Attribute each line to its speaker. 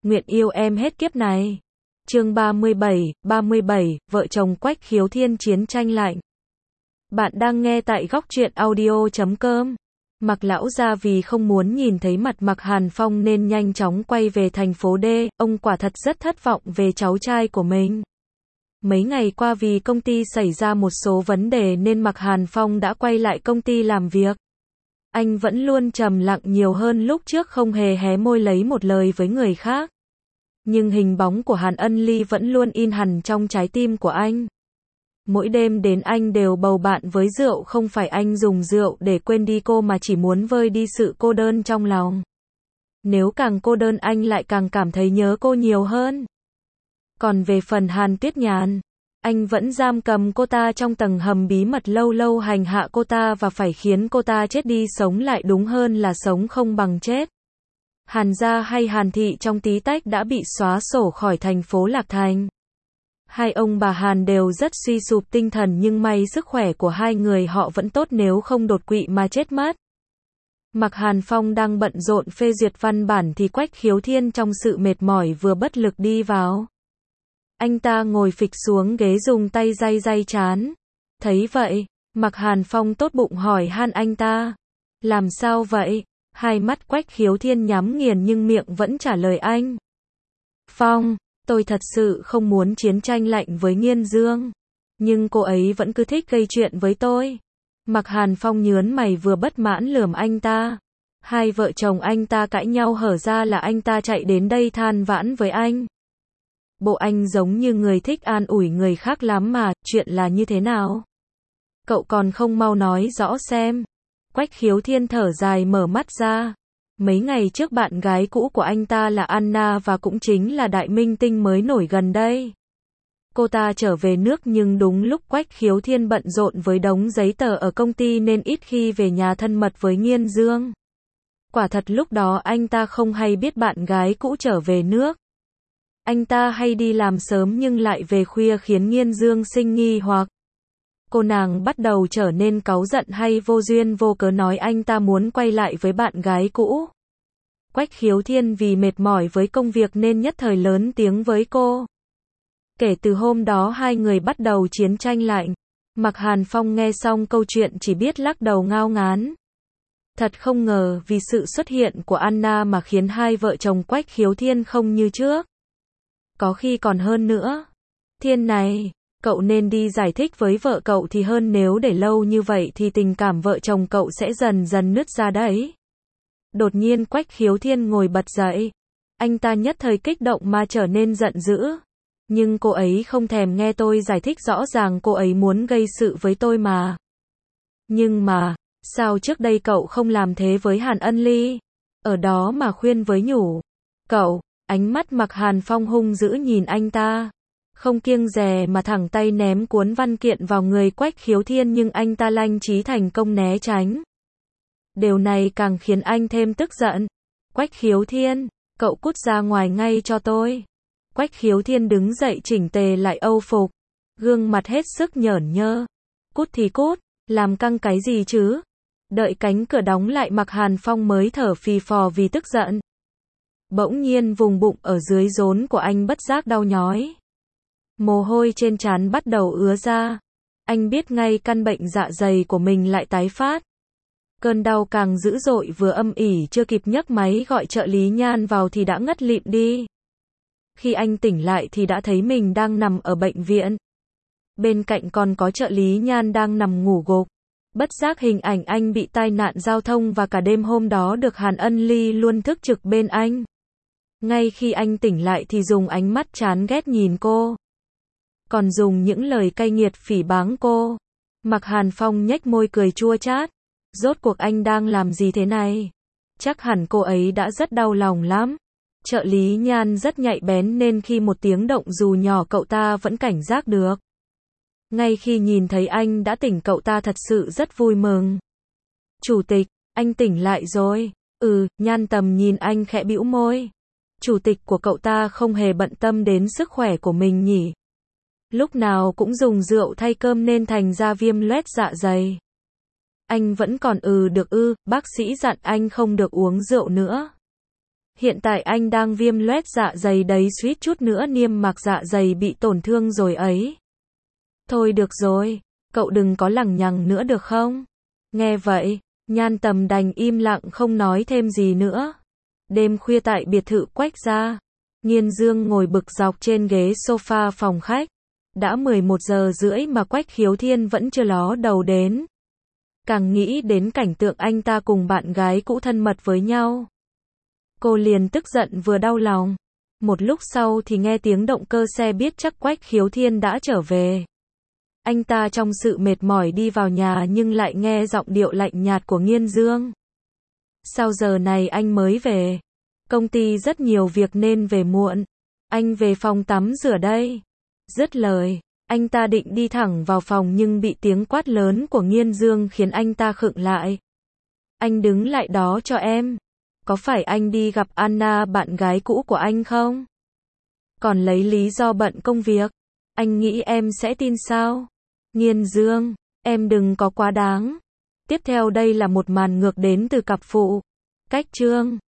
Speaker 1: nguyện yêu em hết kiếp này. Chương 37, vợ chồng Quách Khiếu Thiên chiến tranh lạnh. Bạn đang nghe tại góc truyện audio.com. Mạc lão gia vì không muốn nhìn thấy mặt Mạc Hàn Phong nên nhanh chóng quay về thành phố D, ông quả thật rất thất vọng về cháu trai của mình. Mấy ngày qua vì công ty xảy ra một số vấn đề nên Mạc Hàn Phong đã quay lại công ty làm việc. Anh vẫn luôn trầm lặng nhiều hơn lúc trước, không hề hé môi lấy một lời với người khác. Nhưng hình bóng của Hàn Ân Ly vẫn luôn in hằn trong trái tim của anh. Mỗi đêm đến anh đều bầu bạn với rượu, không phải anh dùng rượu để quên đi cô mà chỉ muốn vơi đi sự cô đơn trong lòng. Nếu càng cô đơn anh lại càng cảm thấy nhớ cô nhiều hơn. Còn về phần Hàn Tuyết Nhàn, anh vẫn giam cầm cô ta trong tầng hầm bí mật, lâu lâu hành hạ cô ta và phải khiến cô ta chết đi sống lại, đúng hơn là sống không bằng chết. Hàn gia hay Hàn thị trong tí tách đã bị xóa sổ khỏi thành phố Lạc Thành. Hai ông bà Hàn đều rất suy sụp tinh thần, nhưng may sức khỏe của hai người họ vẫn tốt, nếu không đột quỵ mà chết mất. Mạc Hàn Phong đang bận rộn phê duyệt văn bản thì Quách Khiếu Thiên trong sự mệt mỏi vừa bất lực đi vào. Anh ta ngồi phịch xuống ghế dùng tay day day trán. Thấy vậy, Mạc Hàn Phong tốt bụng hỏi han anh ta. Làm sao vậy? Hai mắt Quách Khiếu Thiên nhắm nghiền nhưng miệng vẫn trả lời anh. Phong, tôi thật sự không muốn chiến tranh lạnh với Nghiên Dương. Nhưng cô ấy vẫn cứ thích gây chuyện với tôi. Mạc Hàn Phong nhớn mày vừa bất mãn lườm anh ta. Hai vợ chồng anh ta cãi nhau hở ra là anh ta chạy đến đây than vãn với anh. Bộ anh giống như người thích an ủi người khác lắm mà, chuyện là như thế nào? Cậu còn không mau nói rõ xem. Quách Khiếu Thiên thở dài mở mắt ra. Mấy ngày trước bạn gái cũ của anh ta là Anna, và cũng chính là đại minh tinh mới nổi gần đây. Cô ta trở về nước nhưng đúng lúc Quách Khiếu Thiên bận rộn với đống giấy tờ ở công ty nên ít khi về nhà thân mật với Nghiên Dương. Quả thật lúc đó anh ta không hay biết bạn gái cũ trở về nước. Anh ta hay đi làm sớm nhưng lại về khuya khiến Nghiên Dương sinh nghi hoặc. Cô nàng bắt đầu trở nên cáu giận hay vô duyên vô cớ nói anh ta muốn quay lại với bạn gái cũ. Quách Khiếu Thiên vì mệt mỏi với công việc nên nhất thời lớn tiếng với cô. Kể từ hôm đó hai người bắt đầu chiến tranh lạnh. Mạc Hàn Phong nghe xong câu chuyện chỉ biết lắc đầu ngao ngán. Thật không ngờ vì sự xuất hiện của Anna mà khiến hai vợ chồng Quách Khiếu Thiên không như trước. Có khi còn hơn nữa. Thiên này, cậu nên đi giải thích với vợ cậu thì hơn, nếu để lâu như vậy thì tình cảm vợ chồng cậu sẽ dần dần nứt ra đấy. Đột nhiên Quách Khiếu Thiên ngồi bật dậy. Anh ta nhất thời kích động mà trở nên giận dữ. Nhưng cô ấy không thèm nghe tôi giải thích, rõ ràng cô ấy muốn gây sự với tôi mà. Nhưng mà, sao trước đây cậu không làm thế với Hàn Ân Ly? Ở đó mà khuyên với nhủ. Cậu, ánh mắt Mạc Hàn Phong hung dữ nhìn anh ta. Không kiêng dè mà thẳng tay ném cuốn văn kiện vào người Quách Khiếu Thiên, nhưng anh ta lanh trí thành công né tránh. Điều này càng khiến anh thêm tức giận. Quách Khiếu Thiên, cậu cút ra ngoài ngay cho tôi. Quách Khiếu Thiên đứng dậy chỉnh tề lại âu phục. Gương mặt hết sức nhởn nhơ. Cút thì cút, làm căng cái gì chứ? Đợi cánh cửa đóng lại Mạc Hàn Phong mới thở phì phò vì tức giận. Bỗng nhiên vùng bụng ở dưới rốn của anh bất giác đau nhói. Mồ hôi trên trán bắt đầu ứa ra. Anh biết ngay căn bệnh dạ dày của mình lại tái phát. Cơn đau càng dữ dội, vừa âm ỉ chưa kịp nhấc máy gọi trợ lý Nhan vào thì đã ngất lịm đi. Khi anh tỉnh lại thì đã thấy mình đang nằm ở bệnh viện. Bên cạnh còn có trợ lý Nhan đang nằm ngủ gục. Bất giác hình ảnh anh bị tai nạn giao thông và cả đêm hôm đó được Hàn Ân Ly luôn thức trực bên anh. Ngay khi anh tỉnh lại thì dùng ánh mắt chán ghét nhìn cô. Còn dùng những lời cay nghiệt phỉ báng cô. Mạc Hàn Phong nhếch môi cười chua chát. Rốt cuộc anh đang làm gì thế này? Chắc hẳn cô ấy đã rất đau lòng lắm. Trợ lý Nhan rất nhạy bén nên khi một tiếng động dù nhỏ cậu ta vẫn cảnh giác được. Ngay khi nhìn thấy anh đã tỉnh, cậu ta thật sự rất vui mừng. Chủ tịch, anh tỉnh lại rồi. Nhan Tầm nhìn anh khẽ bĩu môi. Chủ tịch của cậu ta không hề bận tâm đến sức khỏe của mình nhỉ? Lúc nào cũng dùng rượu thay cơm nên thành ra viêm loét dạ dày. Anh vẫn còn được bác sĩ dặn anh không được uống rượu nữa. Hiện tại anh đang viêm loét dạ dày đấy, suýt chút nữa niêm mạc dạ dày bị tổn thương rồi ấy. Thôi được rồi, cậu đừng có lằng nhằng nữa được không? Nghe vậy, Nhan Tầm đành im lặng không nói thêm gì nữa. Đêm khuya tại biệt thự Quách gia, Nghiên Dương ngồi bực dọc trên ghế sofa phòng khách. Đã 11 giờ rưỡi mà Quách Khiếu Thiên vẫn chưa ló đầu đến. Càng nghĩ đến cảnh tượng anh ta cùng bạn gái cũ thân mật với nhau, cô liền tức giận vừa đau lòng. Một lúc sau thì nghe tiếng động cơ xe, biết chắc Quách Khiếu Thiên đã trở về. Anh ta trong sự mệt mỏi đi vào nhà nhưng lại nghe giọng điệu lạnh nhạt của Nghiên Dương. Sao giờ này anh mới về? Công ty rất nhiều việc nên về muộn. Anh về phòng tắm rửa đây. Dứt lời, anh ta định đi thẳng vào phòng nhưng bị tiếng quát lớn của Nghiên Dương khiến anh ta khựng lại. Anh đứng lại đó cho em. Có phải anh đi gặp Anna, bạn gái cũ của anh không? Còn lấy lý do bận công việc. Anh nghĩ em sẽ tin sao? Nghiên Dương, em đừng có quá đáng. Tiếp theo đây là một màn ngược đến từ cặp phụ. Cách chương